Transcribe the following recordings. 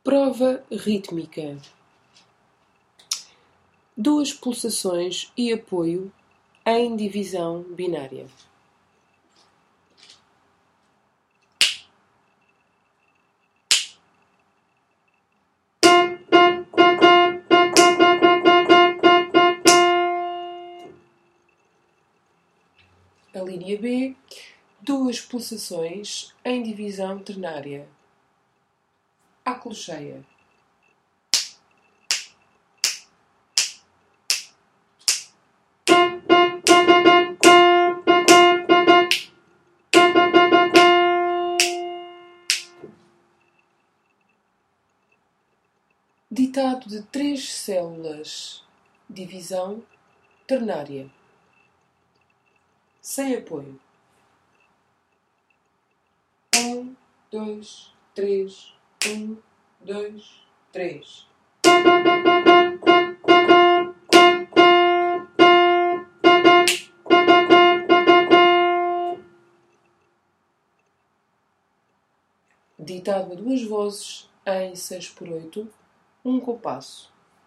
Prova rítmica. 2 pulsações e apoio em divisão binária. A linha B, 2 pulsações em divisão ternária. À colcheia. Ditado de 3 células. Divisão ternária. Sem apoio. 1, 2, 3. 1, 2, 3. Ditado a 2 vozes em 6/8, um compasso.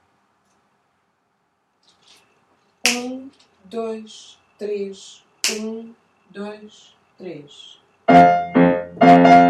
1, 2, 3. 1, 2, 3.